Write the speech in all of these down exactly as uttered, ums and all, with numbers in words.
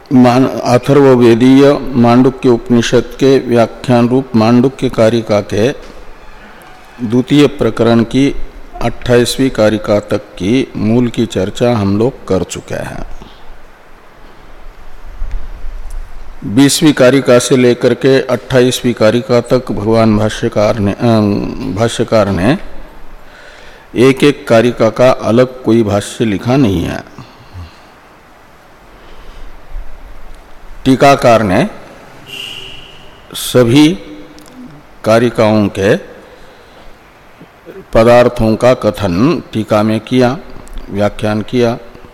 अथर्ववेदीय मांडुक्य उपनिषद के व्याख्यान रूप मांडुक्य कारिका के द्वितीय प्रकरण की अट्ठाईसवीं कारिका तक की मूल की चर्चा हम लोग कर चुके हैं। बीसवीं कारिका से लेकर के अट्ठाईसवीं कारिका तक भगवान भाष्यकार ने भाष्यकार ने एक एक कारिका का अलग कोई भाष्य लिखा नहीं है। टीकाकार ने सभी कारिकाओं के पदार्थों का कथन टीका में किया, व्याख्यान किया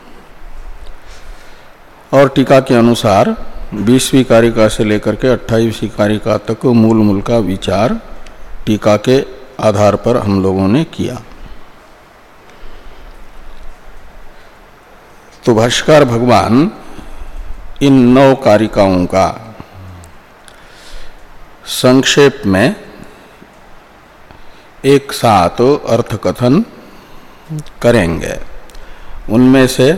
और टीका के अनुसार बीसवीं कारिका से लेकर के अट्ठाईसवीं कारिका तक मूल मूल का विचार टीका के आधार पर हम लोगों ने किया। तो भाष्यकार भगवान इन नौ कारिकाओं का संक्षेप में एक साथ अर्थकथन करेंगे। उनमें से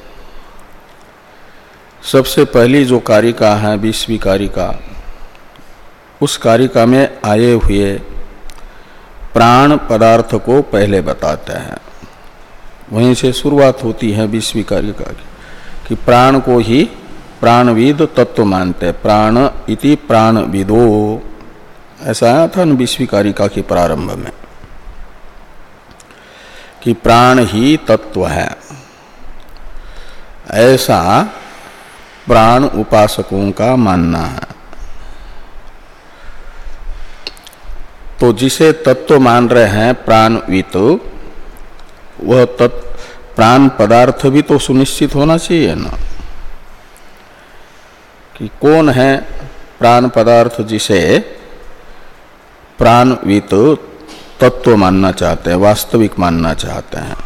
सबसे पहली जो कारिका है बीसवीं कारिका, उस कारिका में आए हुए प्राण पदार्थ को पहले बताते हैं। वहीं से शुरुआत होती है बीसवीं कारिका की कि प्राण को ही प्राणविद तत्व मानते, प्राण इति प्राणविदो, ऐसा आया था न बीसवीं कारिका के प्रारंभ में कि प्राण ही तत्व है। ऐसा प्राण उपासकों का मानना है। तो जिसे तत्व मान रहे हैं प्राणविद, वह तत्व प्राण पदार्थ भी तो सुनिश्चित होना चाहिए ना कि कौन है प्राण पदार्थ जिसे प्राणविद तत्व मानना चाहते हैं, वास्तविक मानना चाहते हैं।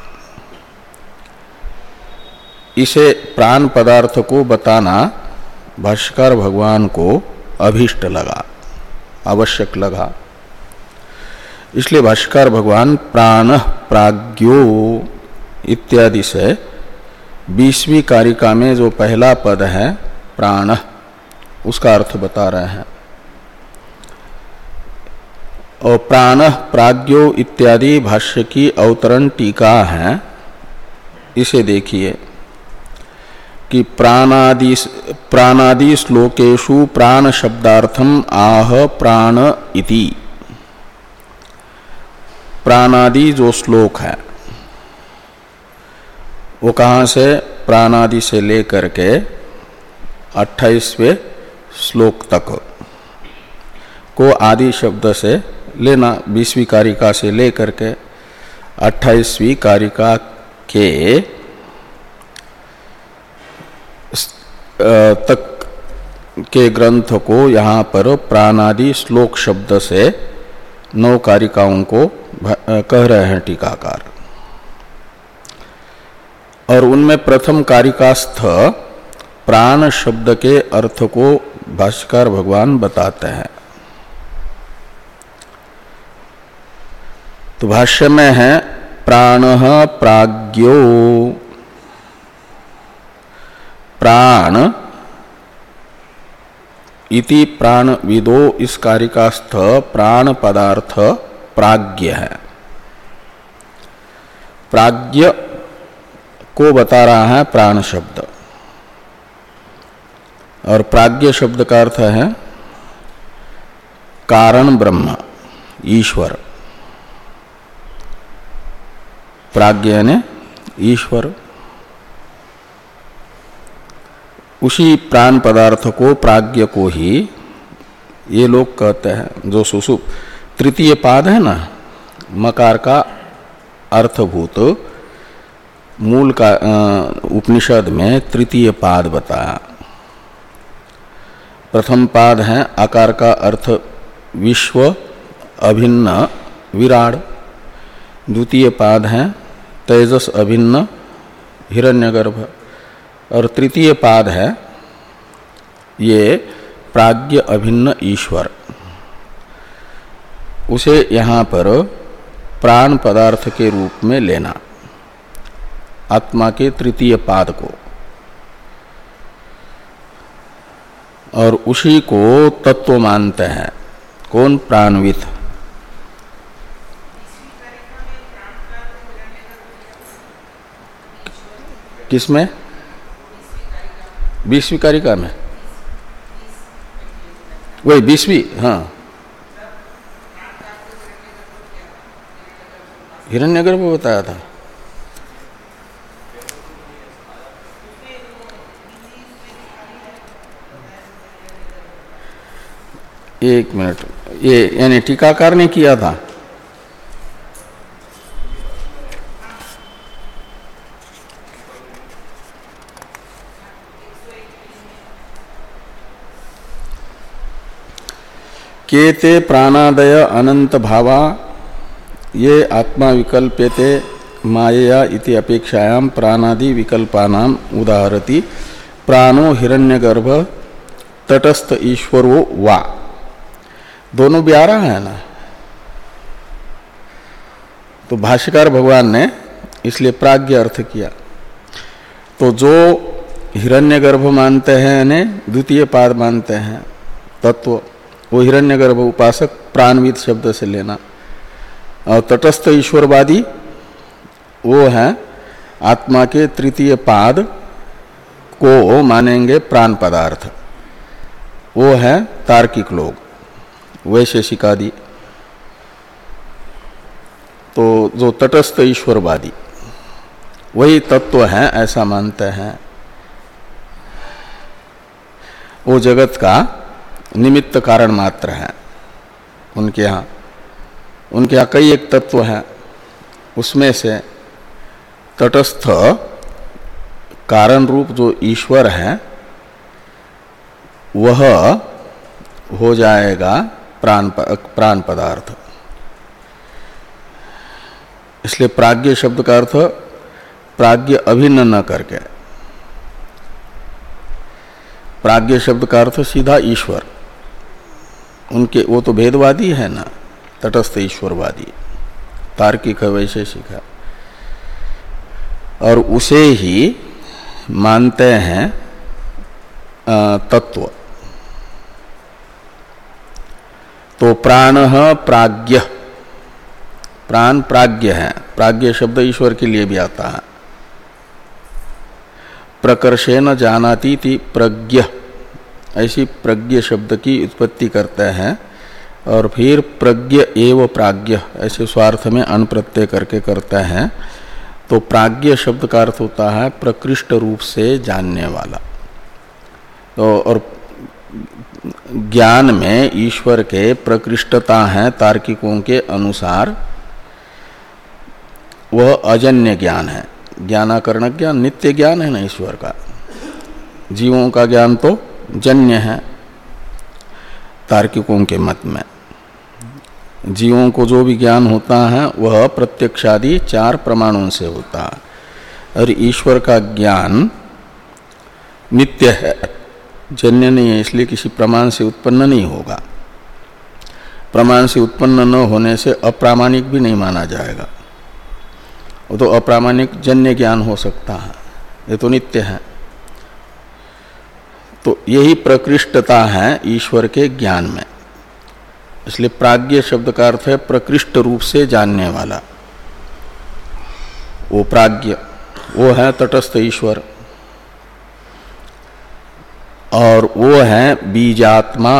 इसे प्राण पदार्थ को बताना भाष्यकार भगवान को अभीष्ट लगा, आवश्यक लगा। इसलिए भाष्यकार भगवान प्राण प्राज्ञो इत्यादि से बीसवीं कारिका में जो पहला पद है प्राण, उसका अर्थ बता रहे हैं। और प्राण प्राज्ञो इत्यादि भाष्य की अवतरण टीका है। इसे देखिए कि प्राणादि प्राणादि श्लोकेषु प्राण शब्दार्थम आह प्राण इति। प्राणादि जो श्लोक है वो कहाँ से, प्राणादि से लेकर के अट्ठाईसवें श्लोक तक को आदि शब्द से लेना। बीसवीं कारिका से लेकर के अट्ठाईसवीं कारिका के तक के ग्रंथ को यहाँ पर प्राणादि श्लोक शब्द से नौ कारिकाओं को कह रहे हैं टीकाकार। और उनमें प्रथम कारिकास्थ प्राण शब्द के अर्थ को भाष्यकार भगवान बताते हैं। तो भाष्य में है प्राण प्राज्ञो, प्राण इति प्राणविदो, इस कारिकास्थ प्राण पदार्थ प्राज्ञ है। प्राज्ञ को बता रहा है प्राण शब्द, और प्राज्ञ शब्द का अर्थ है कारण ब्रह्म, ईश्वर। प्राज्ञ ने ईश्वर, उसी प्राण पदार्थ को प्राज्ञ को ही ये लोग कहते हैं। जो सुसुप तृतीय पाद है ना, मकार का अर्थभूत मूल का उपनिषद में तृतीय पाद बताया। प्रथम पाद है आकार का अर्थ विश्व अभिन्न विराड, द्वितीय पाद है तेजस अभिन्न हिरण्यगर्भ, और तृतीय पाद है ये प्राज्ञ अभिन्न ईश्वर। उसे यहाँ पर प्राण पदार्थ के रूप में लेना, आत्मा के तृतीय पाद को। और उसी को तत्व मानते हैं। कौन? प्राणविद। किसमें? बीसवीं कारिका में, वही बीसवीं। हाँ, हिरण्यगर्भ बताया था। एक मिनट, ये यानी टीकाकार ने किया था। केते प्राणादय अनंत भावा ये आत्मा विकल्प्यते मायया इति अपेक्षायाम प्राणादि विकल्पानाम उदाहरति प्राणो हिरण्यगर्भ तटस्थ ईश्वरो वा। दोनों भी आ रहा है ना। तो भाष्यकार भगवान ने इसलिए प्राज्ञ अर्थ किया। तो जो हिरण्यगर्भ मानते हैं यानी द्वितीय पाद मानते हैं तत्व, वो हिरण्यगर्भ उपासक प्राणविद शब्द से लेना। और तटस्थ ईश्वरवादी वो है आत्मा के तृतीय पाद को मानेंगे प्राण पदार्थ, वो है तार्किक लोग, वैशेषिक आदि। तो जो तटस्थ ईश्वरवादी वही तत्व है ऐसा मानते हैं। वो जगत का निमित्त कारण मात्र है उनके यहाँ। उनके यहाँ कई एक तत्व हैं, उसमें से तटस्थ कारण रूप जो ईश्वर है वह हो जाएगा प्राण प्राण पदार्थ। इसलिए प्राज्ञ शब्द का अर्थ प्राज्ञ अभिन्न न करके, प्राज्ञ शब्द का अर्थ सीधा ईश्वर। उनके वो तो भेदवादी है ना, तटस्थ ईश्वरवादी, तार्किक है, वैशेषिक है, और उसे ही मानते हैं तत्व। तो प्राण प्राज्ञ, प्राण प्राज्ञ है। प्राज्ञ शब्द ईश्वर के लिए भी आता है। प्रकर्षेण जानाति ति प्रज्ञ, ऐसी प्रज्ञ शब्द की उत्पत्ति करते हैं। और फिर प्रज्ञ एव प्राज्ञ ऐसे स्वार्थ में अन प्रत्यय करके करते हैं। तो प्राज्ञ शब्द का अर्थ होता है प्रकृष्ट रूप से जानने वाला। तो और ज्ञान में ईश्वर के प्रकृष्टता है तार्किकों के अनुसार, वह अजन्य ज्ञान है। ज्ञानाकरण ज्ञान नित्य ज्ञान है ना ईश्वर का। जीवों का ज्ञान तो जन्य है तार्किकों के मत में। जीवों को जो भी ज्ञान होता है वह प्रत्यक्षादि चार प्रमाणों से होता है। और ईश्वर का ज्ञान नित्य है, जन्य नहीं है, इसलिए किसी प्रमाण से उत्पन्न नहीं होगा। प्रमाण से उत्पन्न न होने से अप्रामाणिक भी नहीं माना जाएगा। वो तो अप्रामाणिक जन्य ज्ञान हो सकता है, ये तो नित्य है। तो यही प्रकृष्टता है ईश्वर के ज्ञान में। इसलिए प्राज्ञ शब्द का अर्थ है प्रकृष्ट रूप से जानने वाला। वो प्राज्ञ, वो है तटस्थ ईश्वर। और वो है बीजात्मा।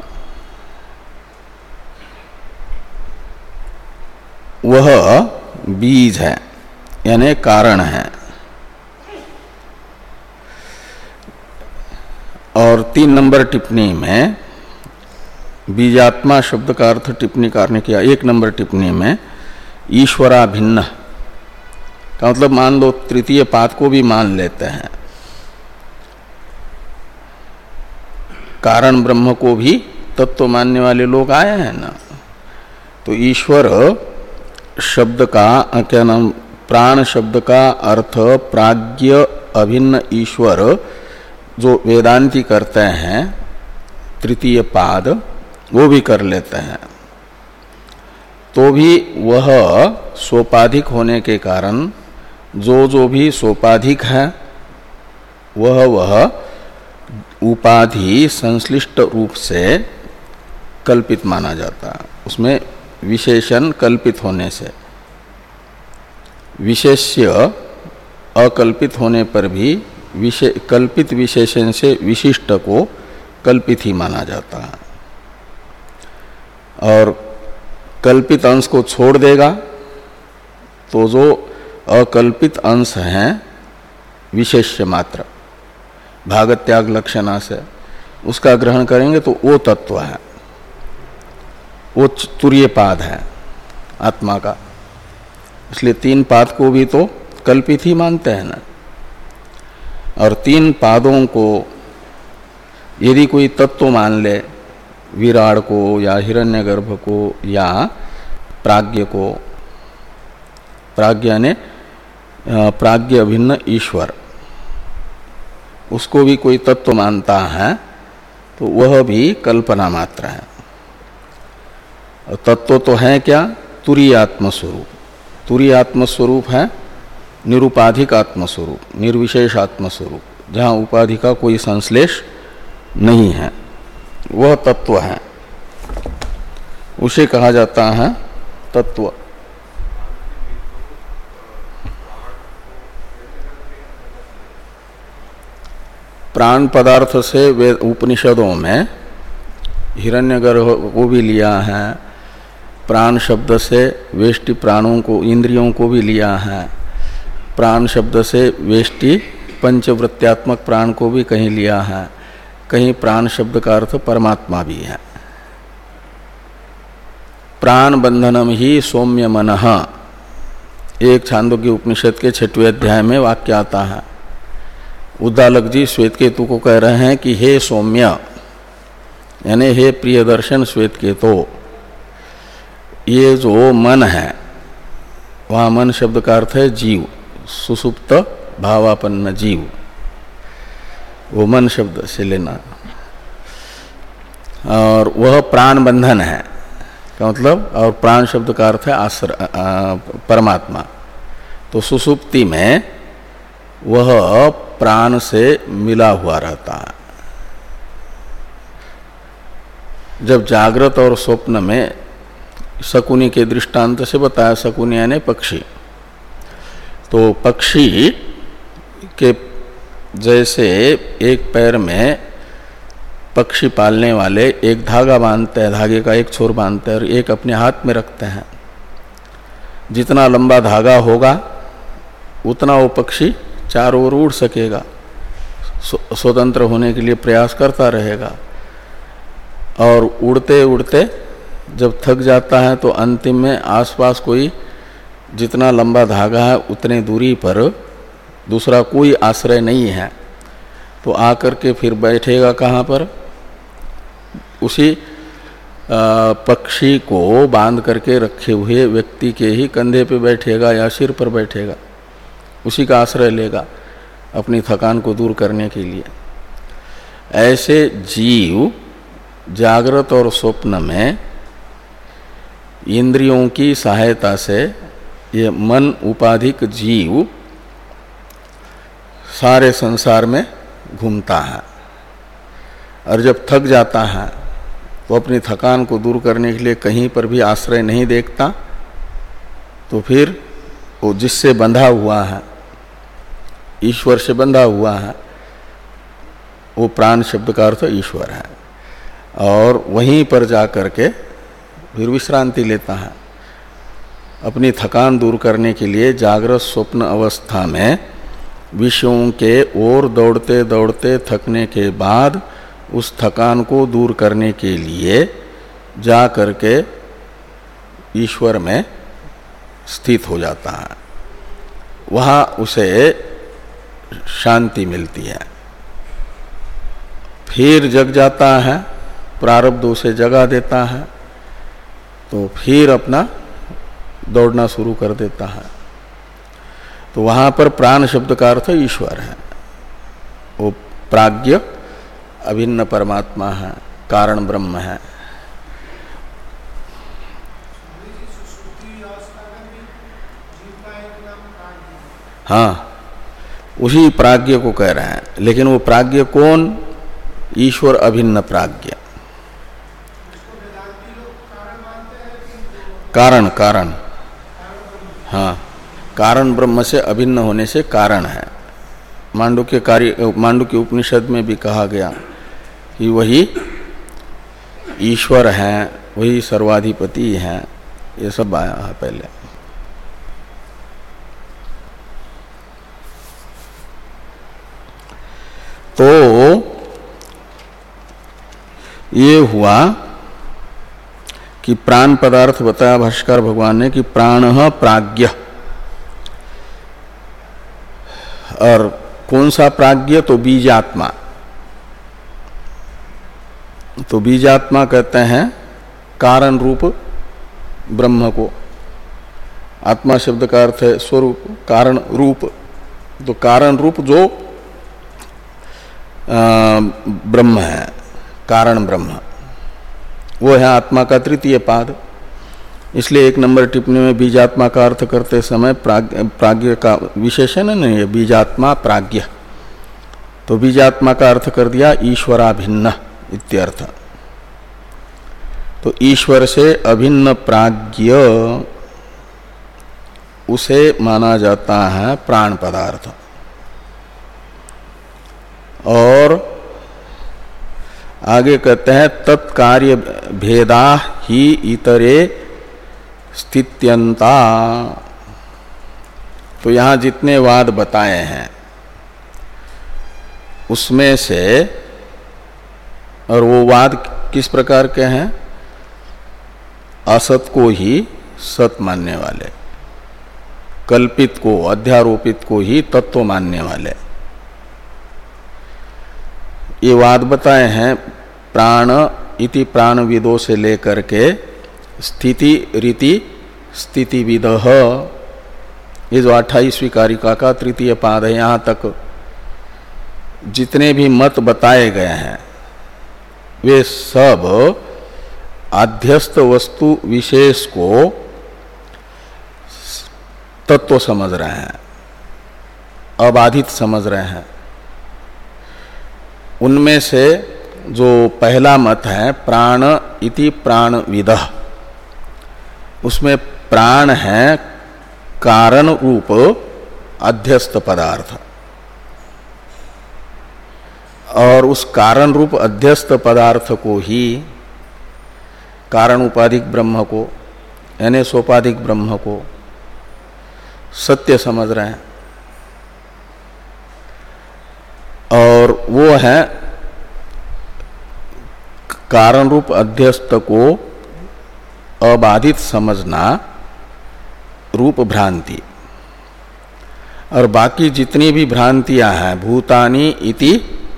वह बीज है यानी कारण है। और तीन नंबर टिप्पणी में बीजात्मा शब्द का अर्थ टिप्पणीकार ने किया। एक नंबर टिप्पणी में ईश्वरा भिन्न का मतलब मान लो तृतीय पाद को भी मान लेते हैं, कारण ब्रह्म को भी तत्व मानने वाले लोग आए हैं ना। तो ईश्वर शब्द का क्या नाम, प्राण शब्द का अर्थ प्राज्ञ अभिन्न ईश्वर जो वेदांती करते हैं तृतीय पाद, वो भी कर लेते हैं। तो भी वह सोपाधिक होने के कारण जो जो भी सोपाधिक है वह वह उपाधि संश्लिष्ट रूप से कल्पित माना जाता है। उसमें विशेषण कल्पित होने से, विशेष्य अकल्पित होने पर भी विशे, कल्पित विशेषण से विशिष्ट को कल्पित ही माना जाता है। और कल्पित अंश को छोड़ देगा तो जो अकल्पित अंश हैं विशेष्य मात्र भागत्याग लक्षणा से, उसका ग्रहण करेंगे तो वो तत्व है, वो तुरीय पाद है आत्मा का। इसलिए तीन पाद को भी तो कल्पित ही मानते हैं ना। और तीन पादों को यदि कोई तत्व मान ले, विराट को या हिरण्यगर्भ को या प्राज्ञ को, प्राज्ञ ने प्राज्ञ अभिन्न ईश्वर, उसको भी कोई तत्व मानता है तो वह भी कल्पना मात्र है। तत्व तो है क्या? तुरीय आत्मस्वरूप। तुरीय आत्मस्वरूप है निरुपाधिक आत्मस्वरूप, निर्विशेष आत्मस्वरूप, जहाँ उपाधि का कोई संश्लेष नहीं है, वह तत्व है, उसे कहा जाता है तत्व। प्राण पदार्थ से वे उपनिषदों में हिरण्यगर्भ को भी लिया है, प्राण शब्द से वेष्टि प्राणों को, इंद्रियों को भी लिया है, प्राण शब्द से वेष्टि पंचवृत्त्यात्मक प्राण को भी कहीं लिया है, कहीं प्राण शब्द का अर्थ परमात्मा भी है। प्राण बंधनम ही सौम्य मनः, एक छांदोग्य उपनिषद के छठवें अध्याय में वाक्य आता है। उद्दालक जी श्वेतकेतु को कह रहे हैं कि हे सौम्य, यानी हे प्रियदर्शन श्वेतकेतु, ये जो मन है, वहाँ मन शब्द का अर्थ है जीव, सुसुप्त भावापन्न जीव, वो मन शब्द से लेना। और वह प्राण बंधन है का मतलब, और प्राण शब्द का अर्थ है आश्रय, परमात्मा। तो सुसुप्ति में वह प्राण से मिला हुआ रहता है। जब जागृत और स्वप्न में शकुनी के दृष्टांत से बताया, शकुनी यानी पक्षी, तो पक्षी के जैसे एक पैर में पक्षी पालने वाले एक धागा बांधते हैं, धागे का एक छोर बांधते हैं और एक अपने हाथ में रखते हैं। जितना लंबा धागा होगा उतना वो पक्षी चारों ओर उड़ सकेगा, स्वतंत्र होने के लिए प्रयास करता रहेगा। और उड़ते उड़ते जब थक जाता है तो अंतिम में आसपास कोई जितना लंबा धागा है उतने दूरी पर दूसरा कोई आश्रय नहीं है, तो आकर के फिर बैठेगा कहाँ पर? उसी पक्षी को बांध करके रखे हुए व्यक्ति के ही कंधे पे बैठेगा या सिर पर बैठेगा, उसी का आश्रय लेगा अपनी थकान को दूर करने के लिए। ऐसे जीव जागृत और स्वप्न में इंद्रियों की सहायता से ये मन उपाधिक जीव सारे संसार में घूमता है, और जब थक जाता है तो अपनी थकान को दूर करने के लिए कहीं पर भी आश्रय नहीं देखता, तो फिर वो जिससे बंधा हुआ है, ईश्वर से बंधा हुआ है, वो प्राण शब्द का अर्थ ईश्वर है, और वहीं पर जा कर के फिर विश्रांति लेता है। अपनी थकान दूर करने के लिए जागृत स्वप्न अवस्था में विषयों के ओर दौड़ते दौड़ते थकने के बाद उस थकान को दूर करने के लिए जा करके ईश्वर में स्थित हो जाता है, वहाँ उसे शांति मिलती है। फिर जग जाता है, प्रारब्ध उसे जगा देता है, तो फिर अपना दौड़ना शुरू कर देता है। तो वहाँ पर प्राण शब्द का अर्थ ईश्वर है, वो प्राज्ञ अभिन्न परमात्मा है, कारण ब्रह्म है। हाँ, उसी प्राज्ञ को कह रहे हैं। लेकिन वो प्राज्ञ कौन? ईश्वर अभिन्न प्राज्ञ। कारण कारण हाँ, कारण ब्रह्म से अभिन्न होने से कारण है। मांडुक्य कार्य मांडुक्य उपनिषद में भी कहा गया कि वही ईश्वर हैं, वही सर्वाधिपति हैं, ये सब आया है पहले। तो ये हुआ कि प्राण पदार्थ बताया भाष्कर भगवान ने कि प्राणः प्राज्ञ। और कौन सा प्राज्ञ? तो बीजात्मा। तो बीजात्मा कहते हैं कारण रूप ब्रह्म को। आत्मा शब्द का अर्थ है स्वरूप, कारण रूप। तो कारण रूप जो ब्रह्म है, कारण ब्रह्म, वो है आत्मा का तृतीय पाद। इसलिए एक नंबर टिप्पणी में बीजात्मा का अर्थ करते समय प्राज्ञ का विशेषण नहीं है, बीजात्मा प्राज्ञ। तो बीजात्मा का अर्थ कर दिया ईश्वराभिन्न इत्यर्थ। तो ईश्वर से अभिन्न प्राज्ञ उसे माना जाता है प्राण पदार्थ। और आगे कहते हैं तत्कार्य भेदा ही इतरे स्थित्यंता। तो यहां जितने वाद बताए हैं उसमें से, और वो वाद किस प्रकार के हैं? असत को ही सत मानने वाले, कल्पित को, अध्यारोपित को ही तत्व मानने वाले। ये वाद बताए हैं प्राण इति प्राणविदों से लेकर के स्थिति रीति स्थितिविदः, ये जो अट्ठाईसवीं कारिका का तृतीय पाद है, यहाँ तक जितने भी मत बताए गए हैं वे सब आध्यस्थ वस्तु विशेष को तत्व समझ रहे हैं, अबाधित समझ रहे हैं। उनमें से जो पहला मत है प्राण इति प्राणविदः, उसमें प्राण है कारण रूप अध्यस्थ पदार्थ, और उस कारण रूप अध्यस्थ पदार्थ को ही कारण उपाधिक ब्रह्म को, यानी सोपाधिक ब्रह्म को सत्य समझ रहे हैं। और वो है कारण रूप अध्यस्थ को अबाधित समझना रूप भ्रांति। और बाकी जितनी भी भ्रांतियां हैं, भूतानि इति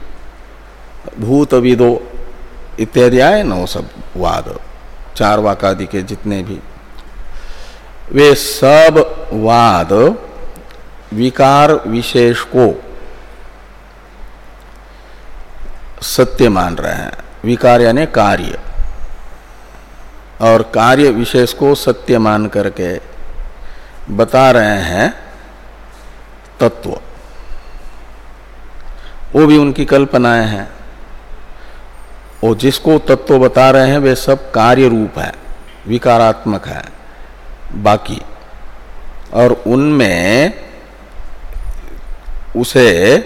भूतविदो इत्यादि आए न, वो सब वाद, चार वाकादि के जितने भी, वे सब वाद विकार विशेष को सत्य मान रहे हैं। विकार यानी कार्य, और कार्य विशेष को सत्य मान करके बता रहे हैं तत्व। वो भी उनकी कल्पनाएं हैं। वो जिसको तत्व बता रहे हैं वे सब कार्य रूप है, विकारात्मक है बाकी। और उनमें उसे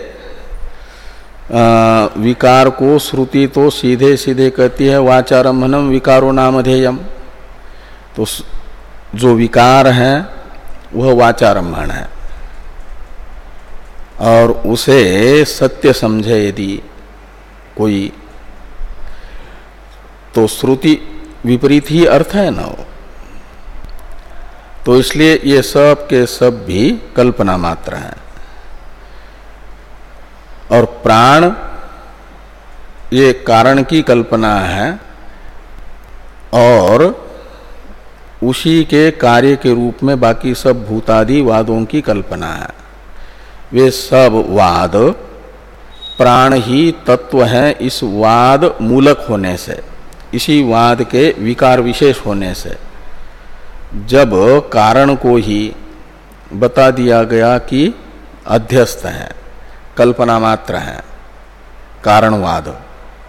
आ, विकार को श्रुति तो सीधे सीधे कहती है वाचारम्भनम विकारो नामधेयम। तो जो विकार है वह वाचारम्भन है, और उसे सत्य समझे यदि कोई, तो श्रुति विपरीत ही अर्थ है ना वो। तो इसलिए ये सब के सब भी कल्पना मात्र है। और प्राण ये कारण की कल्पना है, और उसी के कार्य के रूप में बाकी सब भूतादि वादों की कल्पना है। वे सब वाद प्राण ही तत्व है, इस वाद मूलक होने से, इसी वाद के विकार विशेष होने से। जब कारण को ही बता दिया गया कि अध्यस्थ है, कल्पना मात्र है, कारणवाद,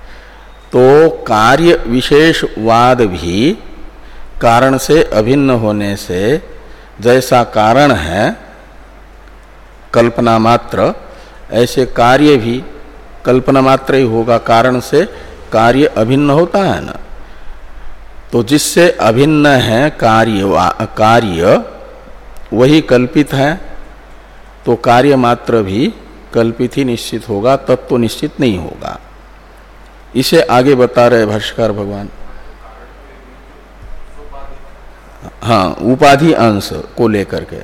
तो कार्य विशेषवाद भी कारण से अभिन्न होने से जैसा कारण है कल्पना मात्र, ऐसे कार्य भी कल्पना मात्र ही होगा, कारण से कार्य अभिन्न होता है ना। तो जिससे अभिन्न है कार्य कार्य वही कल्पित है, तो कार्य मात्र भी कल्पित ही निश्चित होगा, तत्व तो निश्चित नहीं होगा। इसे आगे बता रहे भाष्यकार भगवान। हाँ, उपाधि अंश को लेकर के,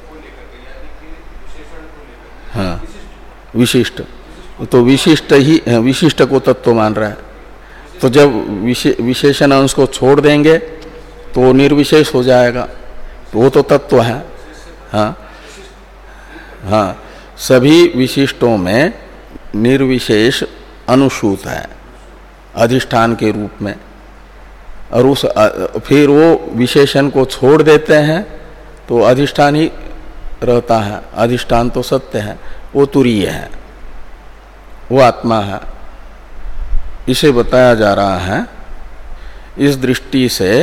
हाँ विशिष्ट, तो विशिष्ट ही विशिष्ट को तत्व मान रहा है। तो जब विशे, विशेषण अंश को छोड़ देंगे तो निर्विशेष हो जाएगा, तो वो तो तत्व है। हाँ हाँ, सभी विशिष्टों में निर्विशेष अनुसूत है अधिष्ठान के रूप में, और उस फिर वो विशेषण को छोड़ देते हैं तो अधिष्ठान ही रहता है। अधिष्ठान तो सत्य है, वो तुरीय है, वो आत्मा है। इसे बताया जा रहा है। इस दृष्टि से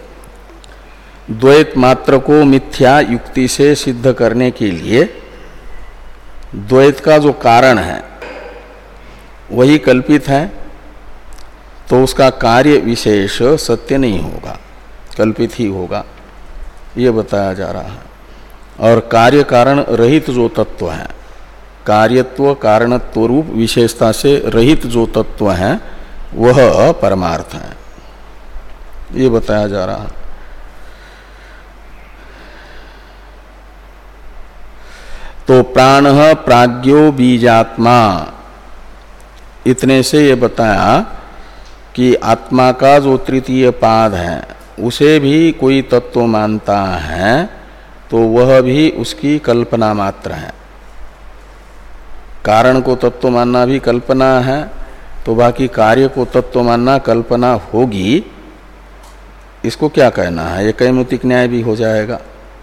द्वैत मात्र को मिथ्या युक्ति से सिद्ध करने के लिए द्वैत का जो कारण है वही कल्पित है, तो उसका कार्य विशेष सत्य नहीं होगा, कल्पित ही होगा, ये बताया जा रहा है। और कार्य कारण रहित जो तत्व है, कार्यत्व कारणत्व रूप विशेषता से रहित जो तत्व है वह परमार्थ है, ये बताया जा रहा है। तो प्राण प्राज्ञो बीजात्मा, इतने से ये बताया कि आत्मा का जो तृतीय पाद है उसे भी कोई तत्व मानता है तो वह भी उसकी कल्पना मात्र है। कारण को तत्व मानना भी कल्पना है, तो बाकी कार्य को तत्व मानना कल्पना होगी, इसको क्या कहना है, ये कैमुतिक न्याय भी हो जाएगा।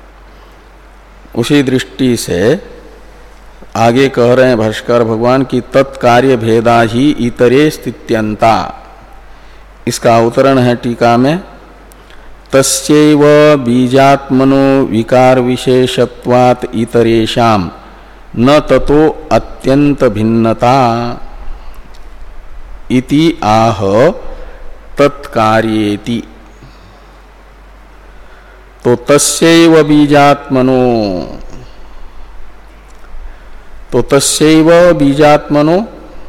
उसी दृष्टि से आगे कह रहे हैं भाष्कर भगवान की तत्कार्य भेदा ही इतरे स्थित्यंता। इसका अवतरण है टीका में, तस्यैव बीजात्मनो विकार विशेषत्वात् इतरेषाम न ततो अत्यंत भिन्नता इति आह तत्कार्येति। तो तस्यैव बीजात्मनो, तो तस्यैव बीजात्मनो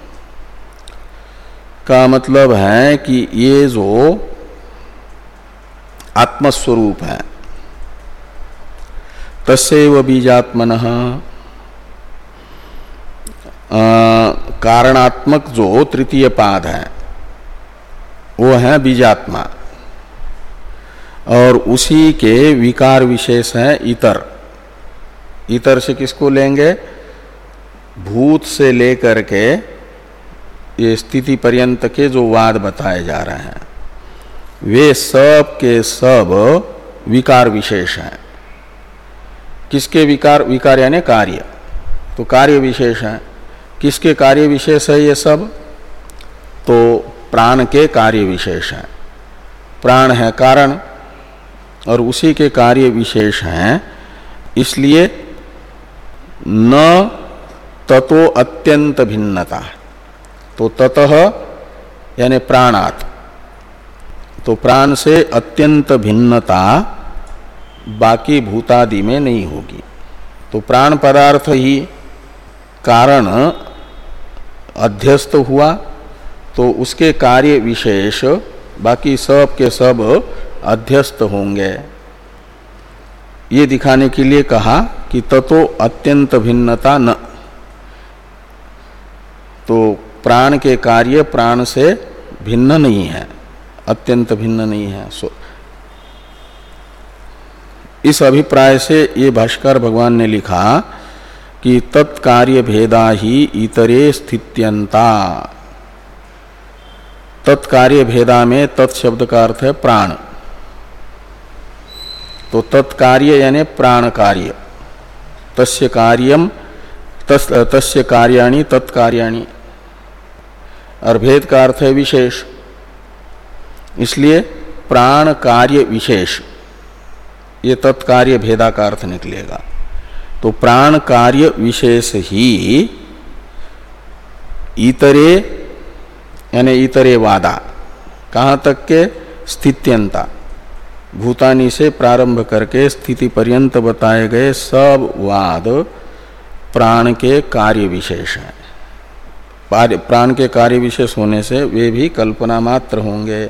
का मतलब है कि ये जो आत्मस्वरूप है, तस्यैव बीजात्मनः, कारणात्मक जो तृतीय पाद है वो है बीजात्मा, और उसी के विकार विशेष है इतर। इतर से किसको लेंगे, भूत से लेकर के ये स्थिति पर्यंत के जो वाद बताए जा रहे हैं वे सब के सब विकार विशेष हैं। किसके विकार, विकार यानी कार्य, तो कार्य विशेष हैं। किसके कार्य विशेष है ये सब, तो प्राण के कार्य विशेष हैं। प्राण है कारण और उसी के कार्य विशेष हैं, इसलिए न ततो अत्यंत भिन्नता। तो ततः यानी प्राणात्, तो प्राण से अत्यंत भिन्नता बाकी भूतादि में नहीं होगी। तो प्राण पदार्थ ही कारण अध्यस्त हुआ, तो उसके कार्य विशेष बाकी सब के सब अध्यस्त होंगे। ये दिखाने के लिए कहा कि ततो अत्यंत भिन्नता न, तो प्राण के कार्य प्राण से भिन्न नहीं है, अत्यंत भिन्न नहीं है। सो इस अभिप्राय से ये भाष्कर भगवान ने लिखा कि तत्कार्य भेदा ही इतरे स्थित्यंता। तत्कार्य भेदा में तत्शब्द का अर्थ है प्राण, तो तत्कार्य यानी प्राण कार्य, तस्य कार्यम तस्, तस्य कार्याणि तत्कार्याणि, और भेद का अर्थ है विशेष। इसलिए प्राण कार्य विशेष, ये तत्कार्य भेदा का अर्थ निकलेगा। तो प्राण कार्य विशेष ही इतरे यानी इतरे वादा, कहाँ तक के? स्थित्यंता, भूतानी से प्रारंभ करके स्थिति पर्यंत बताए गए सब वाद प्राण के कार्य विशेष हैं। प्राण के कार्य विशेष होने से वे भी कल्पना मात्र होंगे।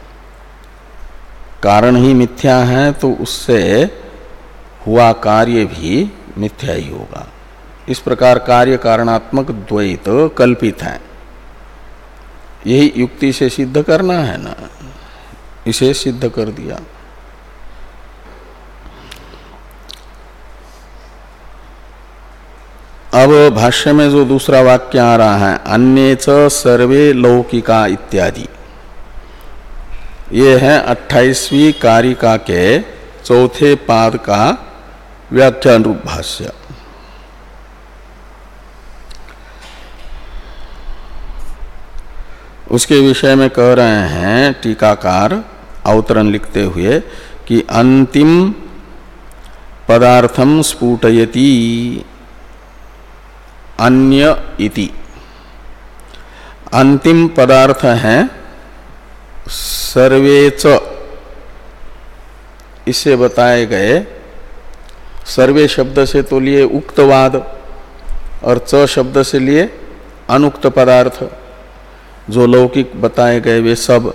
कारण ही मिथ्या है तो उससे हुआ कार्य भी मिथ्या ही होगा। इस प्रकार कार्य कारणात्मक द्वैत कल्पित है, यही युक्ति से सिद्ध करना है ना, इसे सिद्ध कर दिया। अब भाष्य में जो दूसरा वाक्य आ रहा है, अन्ये च सर्वे लौकिका इत्यादि, ये है अट्ठाईसवीं कारिका के चौथे पाद का व्याख्यान रूप भाष्य। उसके विषय में कह रहे हैं टीकाकार अवतरण लिखते हुए कि अंतिम पदार्थम स्फुटयति अन्य इति। अंतिम पदार्थ है सर्वे च, इससे बताए गए। सर्वे शब्द से तो लिए उक्तवाद और च शब्द से लिए अनुक्त पदार्थ, जो लौकिक बताए गए वे सब।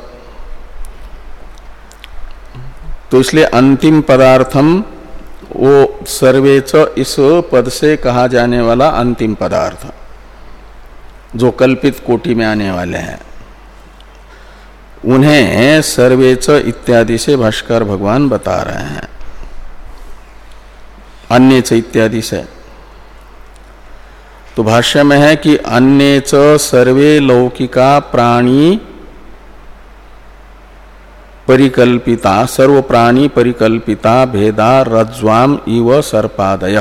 तो इसलिए अंतिम पदार्थम, वो सर्वे च इस पद से कहा जाने वाला अंतिम पदार्थ जो कल्पित कोटि में आने वाले हैं, उन्हें सर्वे च इत्यादि से भाष्कर भगवान बता रहे हैं, अन्य च इत्यादि से। तो भाष्य में है कि अन्य च सर्वे लौकिका प्राणी परिकल्पिता, सर्व प्राणी परिकल्पिता भेदा रज्ज्वाम इव सर्पादय।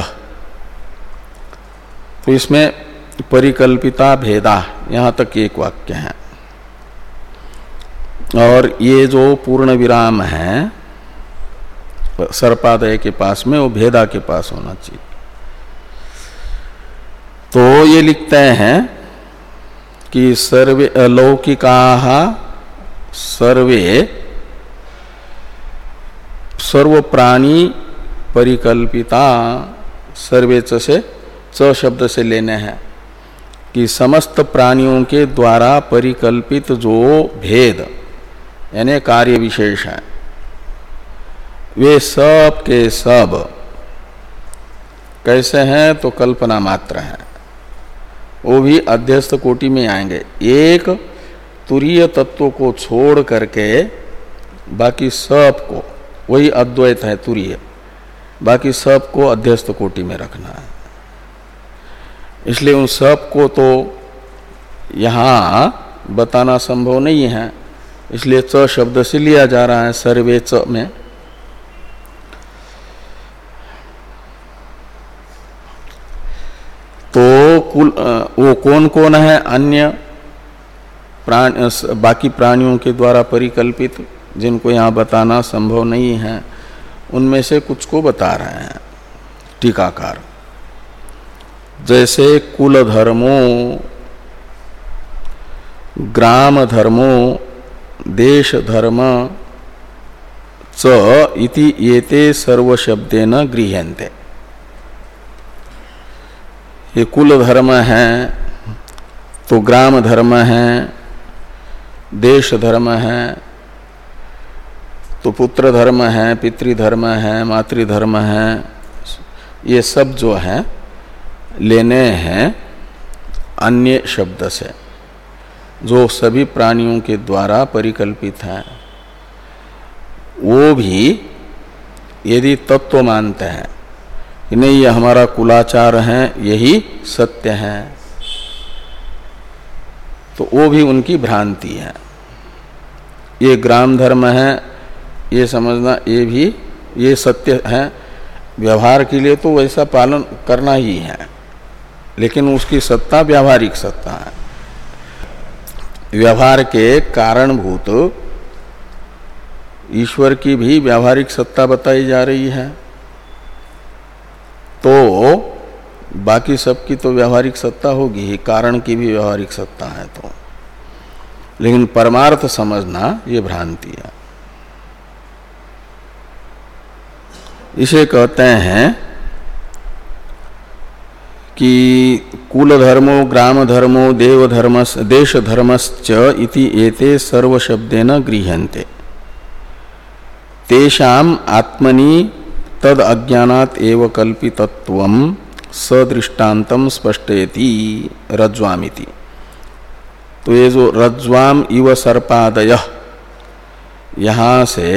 तो इसमें परिकल्पिता भेदा, यहां तक एक वाक्य है। और ये जो पूर्ण विराम है सर्पादय के पास में, वो भेदा के पास होना चाहिए। तो ये लिखते हैं कि सर्वे लौकिकाः सर्वे सर्व प्राणी परिकल्पिता, सर्वे च से च शब्द से लेने हैं कि समस्त प्राणियों के द्वारा परिकल्पित जो भेद यानी कार्य विशेष है, वे सब के सब कैसे हैं? तो कल्पना मात्र हैं, वो भी अध्यस्त कोटि में आएंगे। एक तुरीय तत्व को छोड़ करके बाकी सब को, वही अद्वैत है तुरीय, बाकी सब को अध्यस्त कोटि में रखना है। इसलिए उन सब को तो यहाँ बताना संभव नहीं है, इसलिए च शब्द से लिया जा रहा है सर्वे च में। तो कुल वो कौन कौन है? अन्य प्राण, बाकी प्राणियों के द्वारा परिकल्पित, जिनको यहाँ बताना संभव नहीं है, उनमें से कुछ को बता रहे हैं टीकाकार। जैसे कुल धर्मो, ग्राम धर्मो, देश धर्म च इति एते सर्व शब्देन गृह्यन्ते। ये कुल धर्म है तो ग्राम धर्म है, देश धर्म है तो पुत्र धर्म है, पितृधर्म है, मातृधर्म है, ये सब जो है लेने हैं अन्य शब्द से, जो सभी प्राणियों के द्वारा परिकल्पित है। वो भी यदि तत्व मानते हैं कि नहीं ये हमारा कुलाचार है, यही सत्य है, तो वो भी उनकी भ्रांति है। ये ग्राम धर्म है, ये समझना ये भी ये सत्य है, व्यवहार के लिए तो वैसा पालन करना ही है, लेकिन उसकी सत्ता व्यावहारिक सत्ता है। व्यवहार के कारणभूत ईश्वर की भी व्यावहारिक सत्ता बताई जा रही है, तो बाकी सबकी तो व्यावहारिक सत्ता होगी ही, कारण की भी व्यावहारिक सत्ता है तो। लेकिन परमार्थ समझना ये भ्रांति है। इसे कहते हैं कि कुल धर्मो, ग्राम धर्मो, देव धर्मस्, देश धर्मश्च इति एते सर्व शब्देन गृह्यन्ते। तेषाम आत्मनि तद अज्ञानात् एव कल्पितत्वम् सदृष्टान्तम स्पष्टयति रज्ज्वामिति। तो ये जो रज्ज्वाम इव सर्पादयः, यहाँ से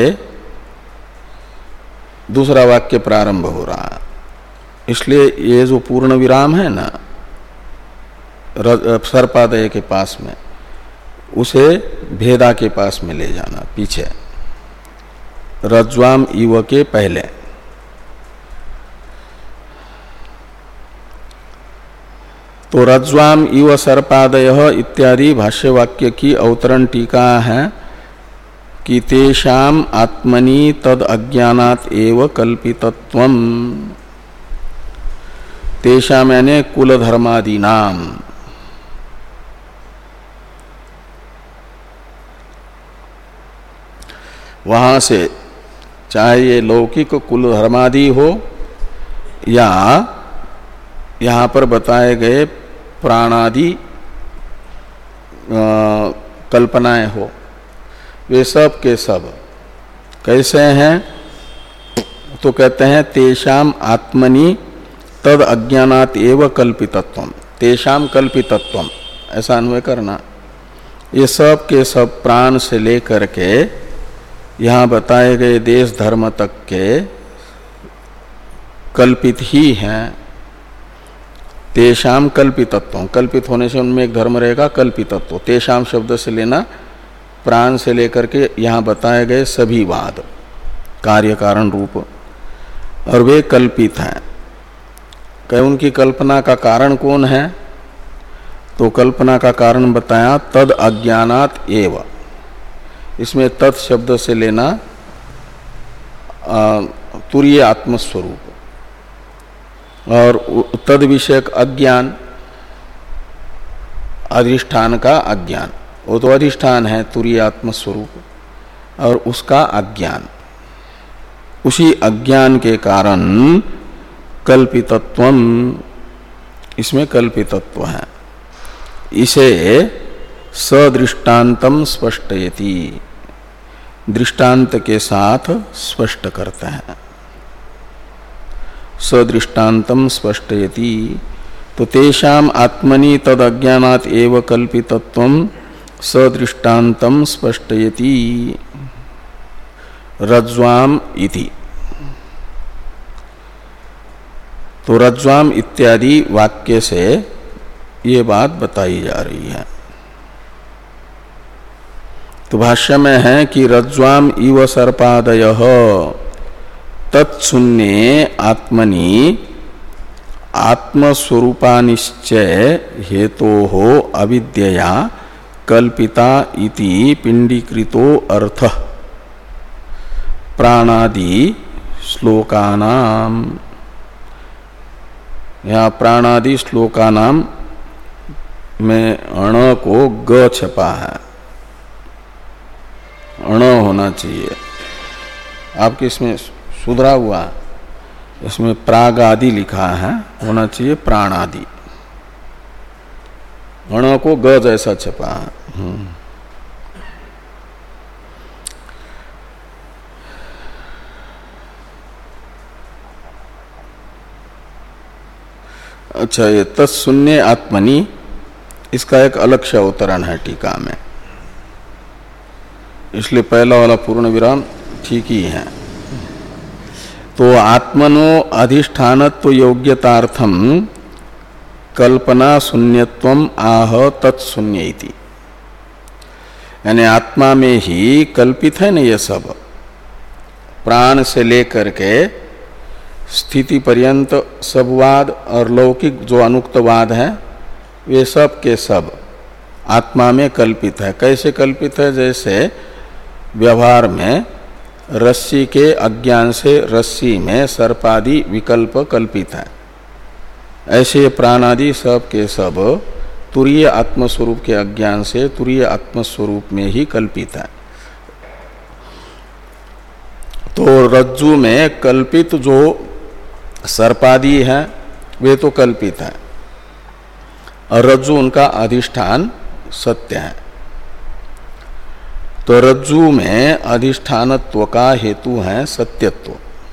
दूसरा वाक्य प्रारंभ हो रहा है, इसलिए ये जो पूर्ण विराम है ना सर्पादय के पास में, उसे भेदा के पास में ले जाना पीछे, रज्ज्वाम इव के पहले। तो रज्ज्वाम इव सर्पादयः इत्यादि भाष्यवाक्य की अवतरण टीका है कि तेषाम आत्मनि तद अज्ञानात् एव कल्पितत्वम्, तेषाम यानी कुल धर्मादि नाम, वहां से चाहे ये लौकिक कुल धर्मादि हो या यहाँ पर बताए गए प्राणादि कल्पनाएं हो, वे सब के सब कैसे हैं? तो कहते हैं तेषाम आत्मनि तद अज्ञानात् एव कल्पितत्वम, तेषाम कल्पितत्वम, ऐसा अन्वय करना। ये सब के सब प्राण से लेकर के यहाँ बताए गए देश धर्म तक के कल्पित ही हैं। तेषाम कल्पितत्व, कल्पित होने से उनमें एक धर्म रहेगा कल्पितत्व। तेषाम शब्द से लेना प्राण से लेकर के यहाँ बताए गए सभी वाद कार्य कारण रूप, और वे कल्पित हैं। कहीं उनकी कल्पना का कारण कौन है? तो कल्पना का कारण बताया तद अज्ञानात् एव, इसमें तत् शब्द से लेना तुरीय आत्मस्वरूप, और तद विषयक अज्ञान अधिष्ठान का अज्ञान, वो तो अधिष्ठान है तुरीय आत्मस्वरूप, और उसका अज्ञान, उसी अज्ञान के कारण कल्पितत्वम, इसमें कल्पितत्व है। इसे सदृष्टान्तम स्पष्टयति, दृष्टांत के साथ स्पष्ट करते हैं। सदृष्टान्तम स्पष्टयति, तो तेषाम आत्मनि तद अज्ञानात् एव कल्पितत्वम् सदृष्टान्तम स्पष्टयति रज्ज्वाम इति। तो रज्ज्वाम इत्यादि वाक्य से ये बात बताई जा रही है। तो भाष्य में है कि रज्ज्वाम इव सर्पादयः तत्शून्ये आत्मनि आत्मस्वरूपानिश्चय हेतोः अविद्यया कल्पिता इति पिंडीकृतो अर्थः प्राणादि श्लोकानाम। यहाँ प्राणादि श्लोकानाम में अण को ग छपा है, अण होना चाहिए। आपके इसमें सुधरा हुआ, इसमें प्राग आदि लिखा है, होना चाहिए प्राण आदि। अण को ग जैसा छपा है। अच्छा, ये तत्शून्य आत्मनि, इसका एक अलग से अवतरण है टीका में, इसलिए पहला वाला पूर्ण विराम ठीक ही है। तो आत्मनो अधिष्ठानत्व योग्यतार्थम कल्पना शून्यत्वम आह तत्शून्य इति, यानी आत्मा में ही कल्पित है न ये सब, प्राण से लेकर के स्थिति पर्यंत सब वाद और लौकिक जो अनुक्तवाद है वे सब के सब आत्मा में कल्पित है। कैसे कल्पित है? जैसे व्यवहार में रस्सी के अज्ञान से रस्सी में सर्पादि विकल्प कल्पित है, ऐसे प्राणादि सब के सब तुरीय आत्मस्वरूप के अज्ञान से तुरीय आत्मस्वरूप में ही कल्पित है। तो रज्जु में कल्पित जो सर्पादि है वे तो कल्पित है और रज्जु उनका अधिष्ठान सत्य है। तो रज्जु में अधिष्ठानत्व का हेतु है सत्यत्व।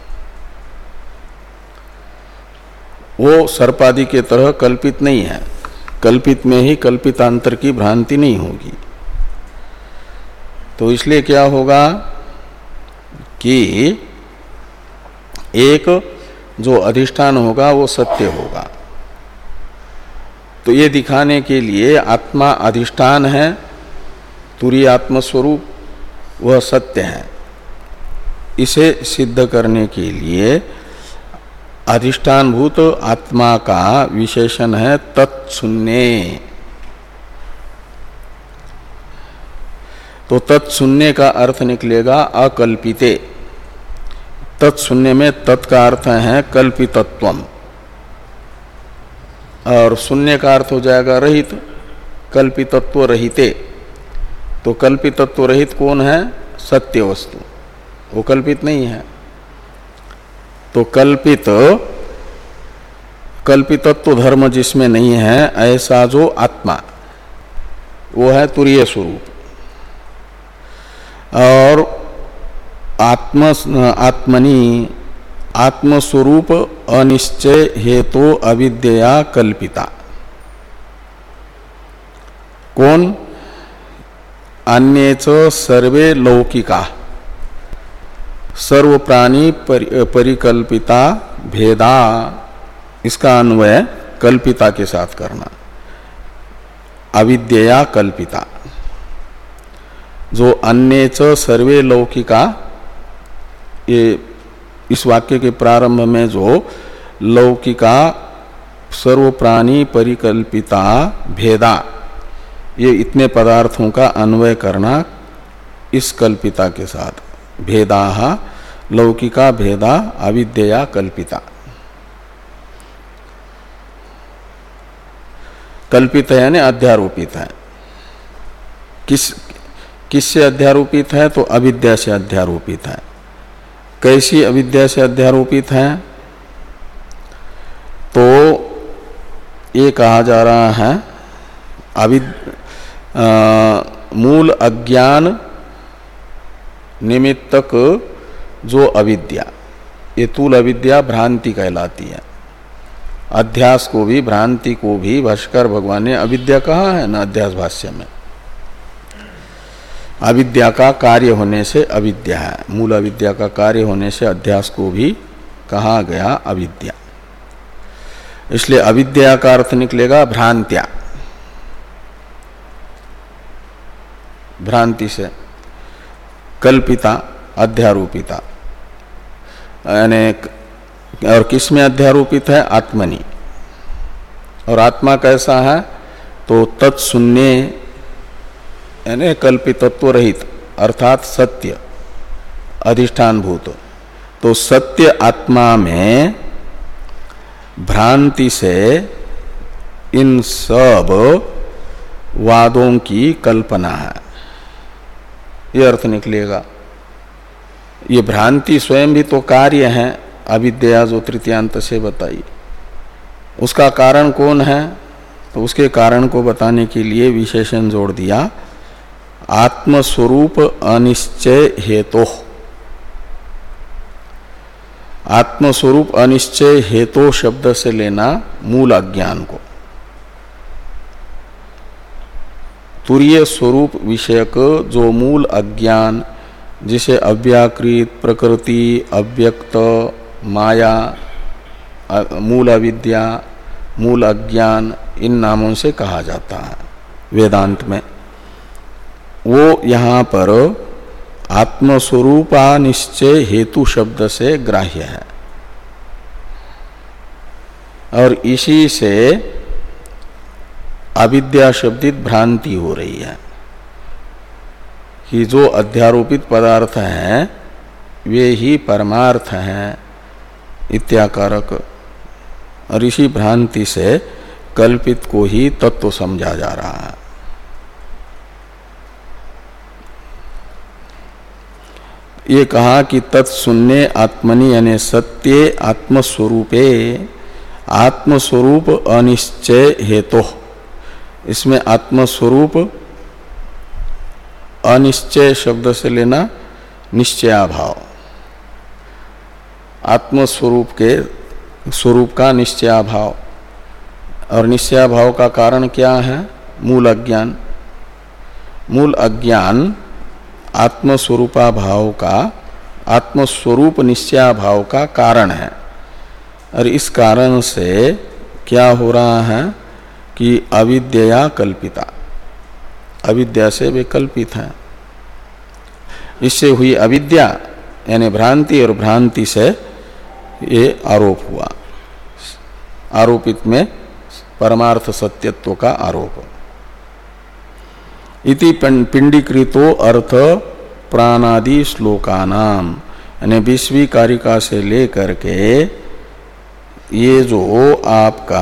वो सर्पादि के तरह कल्पित नहीं है, कल्पित में ही कल्पितांतर की भ्रांति नहीं होगी। तो इसलिए क्या होगा कि एक जो अधिष्ठान होगा वो सत्य होगा। तो ये दिखाने के लिए आत्मा अधिष्ठान है, तुरीय आत्मस्वरूप वह सत्य है। इसे सिद्ध करने के लिए अधिष्ठानभूत आत्मा का विशेषण है तत्शून्य। तो तत्शून्य का अर्थ निकलेगा अकल्पिते। तत्शून्य में तत् का अर्थ है कल्पितत्वम और शून्य का अर्थ हो जाएगा रहित, कल्पितत्व रहिते। तो कल्पितत्व रहित कौन है? सत्य वस्तु, वो कल्पित नहीं है। तो कल्पित कल्पितत्व धर्म जिसमें नहीं है ऐसा जो आत्मा वो है तुरीय स्वरूप। और आत्म आत्मनि आत्मस्वरूप अनिश्चय हेतु अविद्या कल्पिता। कौन? अन्ये च सर्वे लौकिका सर्व प्राणी परि, परिकल्पिता भेदा। इसका अन्वय कल्पिता के साथ करना। अविद्या कल्पिता, जो अन्ये च सर्वे लौकिका, ये इस वाक्य के प्रारंभ में जो लौकिका सर्व प्राणी परिकल्पिता भेदा, ये इतने पदार्थों का अन्वय करना इस कल्पिता के साथ। भेदाः लौकिका भेदा अविद्या कल्पिता। कल्पित है यानी अध्यारोपित है। किस किससे अध्यारोपित है? तो अविद्या से अध्यारोपित है। कैसी अविद्या से अध्यारोपित है? तो ये कहा जा रहा है अविद मूल अज्ञान निमित्तक जो अविद्या, ये तूल अविद्या भ्रांति कहलाती है। अध्यास को भी भ्रांति को भी भाष्कर भगवान ने अविद्या कहा है ना अध्यास भाष्य में। अविद्या का कार्य होने से अविद्या है, मूल अविद्या का कार्य होने से अध्यास को भी कहा गया अविद्या। इसलिए अविद्या का अर्थ निकलेगा भ्रांत्या, भ्रांति से कल्पिता अध्यारोपिता। यानी और किस में अध्यारोपित है? आत्मनि। और आत्मा कैसा है? तो तत्शून्य यानी कल्पितत्व रहित अर्थात सत्य अधिष्ठान भूत। तो सत्य आत्मा में भ्रांति से इन सब वादों की कल्पना है, ये अर्थ निकलेगा। ये भ्रांति स्वयं भी तो कार्य है, अविद्या जो तृतीयांत से बताई। उसका कारण कौन है? तो उसके कारण को बताने के लिए विशेषण जोड़ दिया आत्मस्वरूप अनिश्चय हेतु। आत्मस्वरूप अनिश्चय हेतु शब्द से लेना मूल अज्ञान को, तुरीय स्वरूप विषयक जो मूल अज्ञान जिसे अव्याकृत प्रकृति अव्यक्त माया मूल अविद्या मूल अज्ञान इन नामों से कहा जाता है वेदांत में, वो यहाँ पर आत्मस्वरूपानिश्चय हेतु शब्द से ग्राह्य है। और इसी से अविद्या शब्दित भ्रांति हो रही है कि जो अध्यारोपित पदार्थ हैं वे ही परमार्थ हैं इत्याकारक, और इसी भ्रांति से कल्पित को ही तत्व समझा जा रहा है। ये कहा कि तत्शून्य आत्मनि यानी सत्य आत्मस्वरूपे, आत्मस्वरूप अनिश्चय हेतु। इसमें आत्मस्वरूप अनिश्चय शब्द से लेना निश्चयाभाव, आत्मस्वरूप के स्वरूप का निश्चयाभाव, और निश्चयाभाव का कारण क्या है? मूल अज्ञान। मूल अज्ञान आत्मस्वरूपाभाव का, आत्मस्वरूप निश्चयाभाव का कारण है, और इस कारण से क्या हो रहा है कि अविद्या कल्पिता, अविद्या से वे कल्पित हैं। इससे हुई अविद्या यानी भ्रांति, और भ्रांति से ये आरोप हुआ। आरोपित में परमार्थ सत्यत्व का आरोप। इति पिंडीकृतो अर्थ प्राणादि श्लोकानाम, यानी बीसवीं कारिका से लेकर के ये जो आपका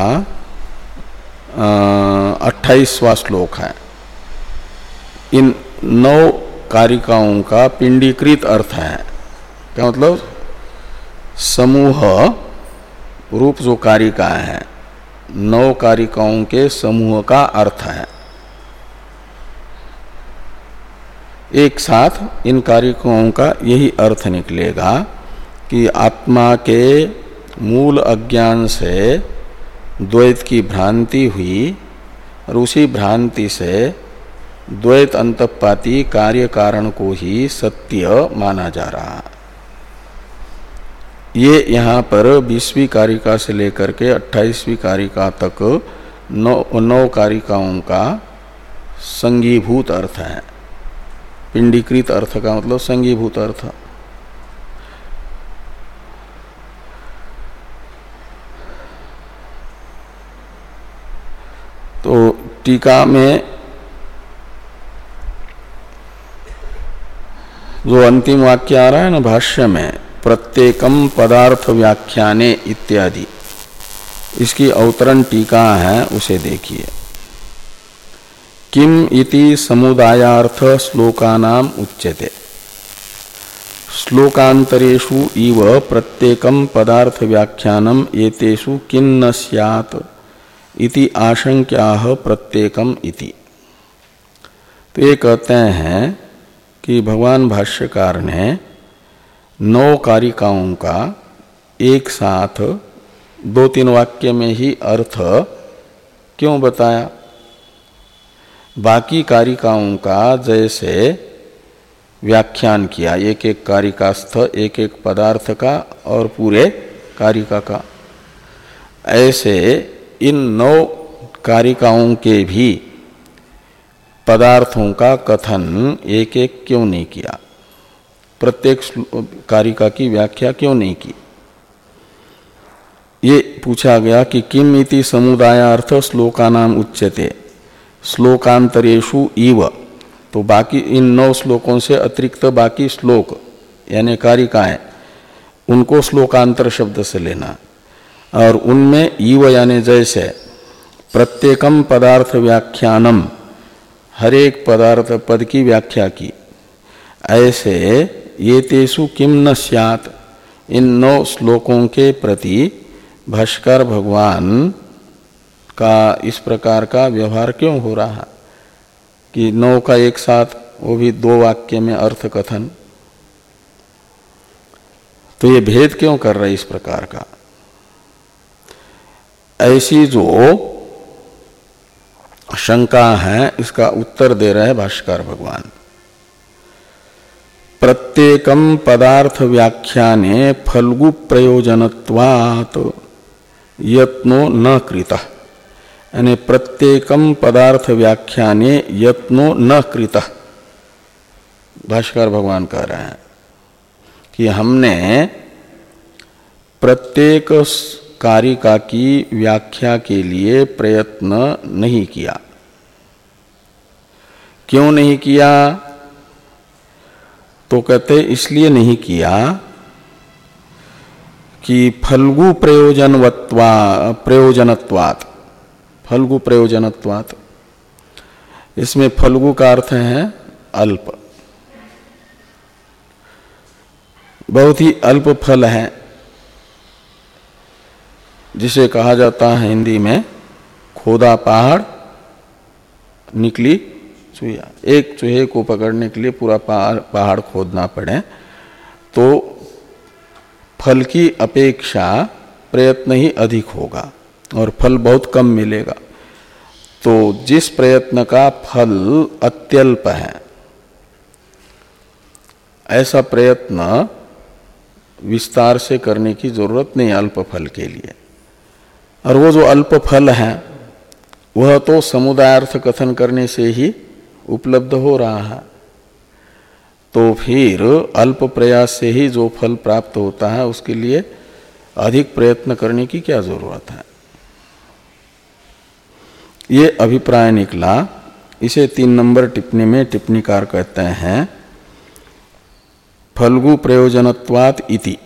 अट्ठाईसवां श्लोक है, इन नौ कारिकाओं का पिंडीकृत अर्थ है। क्या मतलब? समूह रूप जो कारिका है, नौ कारिकाओं के समूह का अर्थ है। एक साथ इन कारिकाओं का यही अर्थ निकलेगा कि आत्मा के मूल अज्ञान से द्वैत की भ्रांति हुई, और उसी भ्रांति से द्वैत अंतःपाती कार्य कारण को ही सत्य माना जा रहा है। ये यहाँ पर बीसवीं कारिका से लेकर के अट्ठाईसवीं कारिका तक नौ नौ कारिकाओं का संगीभूत अर्थ है। पिंडीकृत अर्थ का मतलब संगीभूत अर्थ। तो टीका में जो अंतिम वाक्य आ रहा है ना भाष्य में, प्रत्येकम पदार्थ व्याख्याने इत्यादि, इसकी अवतरण टीका है, उसे देखिए। किम इति समुदायार्थ श्लोकानाम उच्यते, श्लोकांतरेषु इव प्रत्येकम पदार्थ व्याख्यानम एतेषु किन्न स्यात् इति आशंक्याः प्रत्येकम इति। तो ये कहते हैं कि भगवान भाष्यकार ने नौ कारिकाओं का एक साथ दो तीन वाक्य में ही अर्थ क्यों बताया? बाकी कारिकाओं का जैसे व्याख्यान किया, एक एक कारिकास्थ एक एक पदार्थ का और पूरे कारिका का, ऐसे इन नौ कारिकाओं के भी पदार्थों का कथन एक एक क्यों नहीं किया? प्रत्येक कारिका की व्याख्या क्यों नहीं की? ये पूछा गया कि किम इति समुदायार्थ श्लोकानाम उच्यते श्लोकांतरेषु इव। तो बाकी इन नौ श्लोकों से अतिरिक्त बाकी श्लोक यानी कारिकाएं, उनको श्लोकांतर शब्द से लेना, और उनमें इव यानी जैसे प्रत्येकम पदार्थ व्याख्यानम, हर एक पदार्थ पद की व्याख्या की, ऐसे ये तेषु किम न स्यात्, इन नौ श्लोकों के प्रति भाष्कर भगवान का इस प्रकार का व्यवहार क्यों हो रहा है कि नौ का एक साथ, वो भी दो वाक्य में अर्थ कथन? तो ये भेद क्यों कर रहे इस प्रकार का? ऐसी जो शंका है इसका उत्तर दे रहे भाष्कर भगवान। प्रत्येकम पदार्थ व्याख्याने फल्गु प्रयोजनत्वात् यत्नो न कृतः, यानी प्रत्येकम पदार्थ व्याख्याने यत्नो न कृतः, भाष्कर भगवान कह रहे हैं कि हमने प्रत्येक कारिका की व्याख्या के लिए प्रयत्न नहीं किया। क्यों नहीं किया? तो कहते इसलिए नहीं किया कि फल्गु प्रयोजनवत्वा प्रयोजनत्वात्, फल्गु प्रयोजनत्वात्, इसमें फल्गु का अर्थ है अल्प, बहुत ही अल्प फल है, जिसे कहा जाता है हिंदी में खोदा पहाड़ निकली चूहा। एक चूहे को पकड़ने के लिए पूरा पहाड़ पहाड़ खोदना पड़े तो फल की अपेक्षा प्रयत्न ही अधिक होगा और फल बहुत कम मिलेगा। तो जिस प्रयत्न का फल अत्यल्प है, ऐसा प्रयत्न विस्तार से करने की जरूरत नहीं अल्प फल के लिए। और वो जो अल्प फल है वह तो समुदायार्थ कथन करने से ही उपलब्ध हो रहा है, तो फिर अल्प प्रयास से ही जो फल प्राप्त होता है उसके लिए अधिक प्रयत्न करने की क्या जरूरत है, ये अभिप्राय निकला। इसे तीन नंबर टिप्पणी में टिप्पणीकार कहते हैं फल्गु प्रयोजनत्वात् इति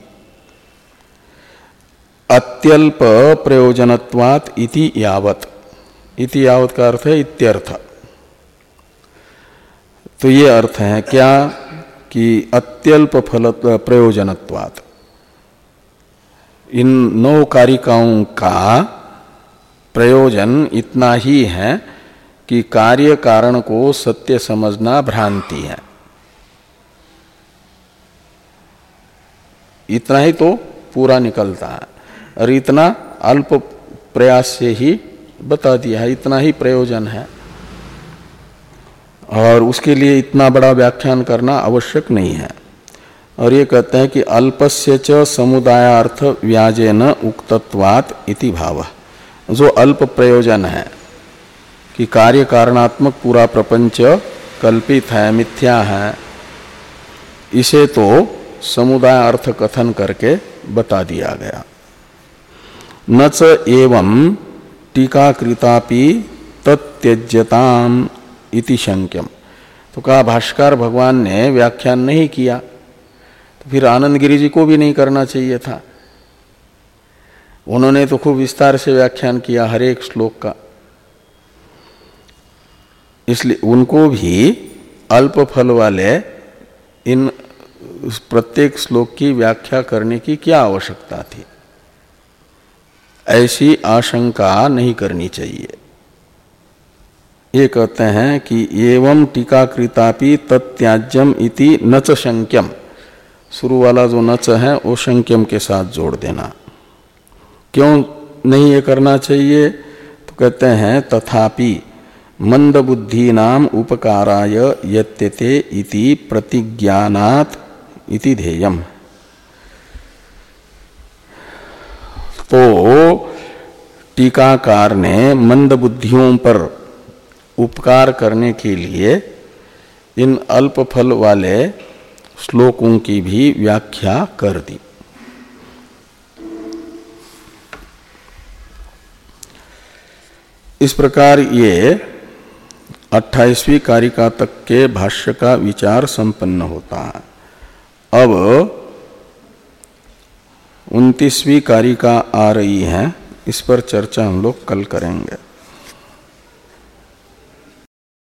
अत्यल्प प्रयोजनत्वात् इति यावत्, इति यावत् का अर्थ है इत्यर्थ। तो ये अर्थ है क्या कि अत्यल्प फल प्रयोजनत्वात्, इन नौ कारिकाओं का प्रयोजन इतना ही है कि कार्य कारण को सत्य समझना भ्रांति है, इतना ही तो पूरा निकलता है। और इतना अल्प प्रयास से ही बता दिया है, इतना ही प्रयोजन है, और उसके लिए इतना बड़ा व्याख्यान करना आवश्यक नहीं है। और ये कहते हैं कि अल्पस्य च समुदायार्थ व्याजेन उक्तत्वात् इति भावः, जो अल्प प्रयोजन है कि कार्य कारणात्मक पूरा प्रपंच कल्पित है, मिथ्या है, इसे तो समुदाय अर्थ कथन करके बता दिया गया। न च एवं टीकाकृतापि तत्यज्यताम इति शंक्यम। तो कहा भाष्कर भगवान ने व्याख्यान नहीं किया तो फिर आनंद गिरि जी को भी नहीं करना चाहिए था। उन्होंने तो खूब विस्तार से व्याख्यान किया हर एक श्लोक का, इसलिए उनको भी अल्प फल वाले इन प्रत्येक श्लोक की व्याख्या करने की क्या आवश्यकता थी, ऐसी आशंका नहीं करनी चाहिए। ये कहते हैं कि एवं टीकाकृतापि तत्याज्यम इति न च शंक्यम, शुरू वाला जो न च है वो शंक्यम के साथ जोड़ देना। क्यों नहीं ये करना चाहिए? तो कहते हैं तथापि मंदबुद्धीनाम उपकाराय यत्यते इति प्रतिज्ञानात् इति ध्येयम्। तो टीकाकार ने मंदबुद्धियों पर उपकार करने के लिए इन अल्प फल वाले श्लोकों की भी व्याख्या कर दी। इस प्रकार ये अट्ठाईसवीं कारिका तक के भाष्य का विचार संपन्न होता है। अब उनतीसवीं कारिका आ रही है, इस पर चर्चा हम लोग कल करेंगे।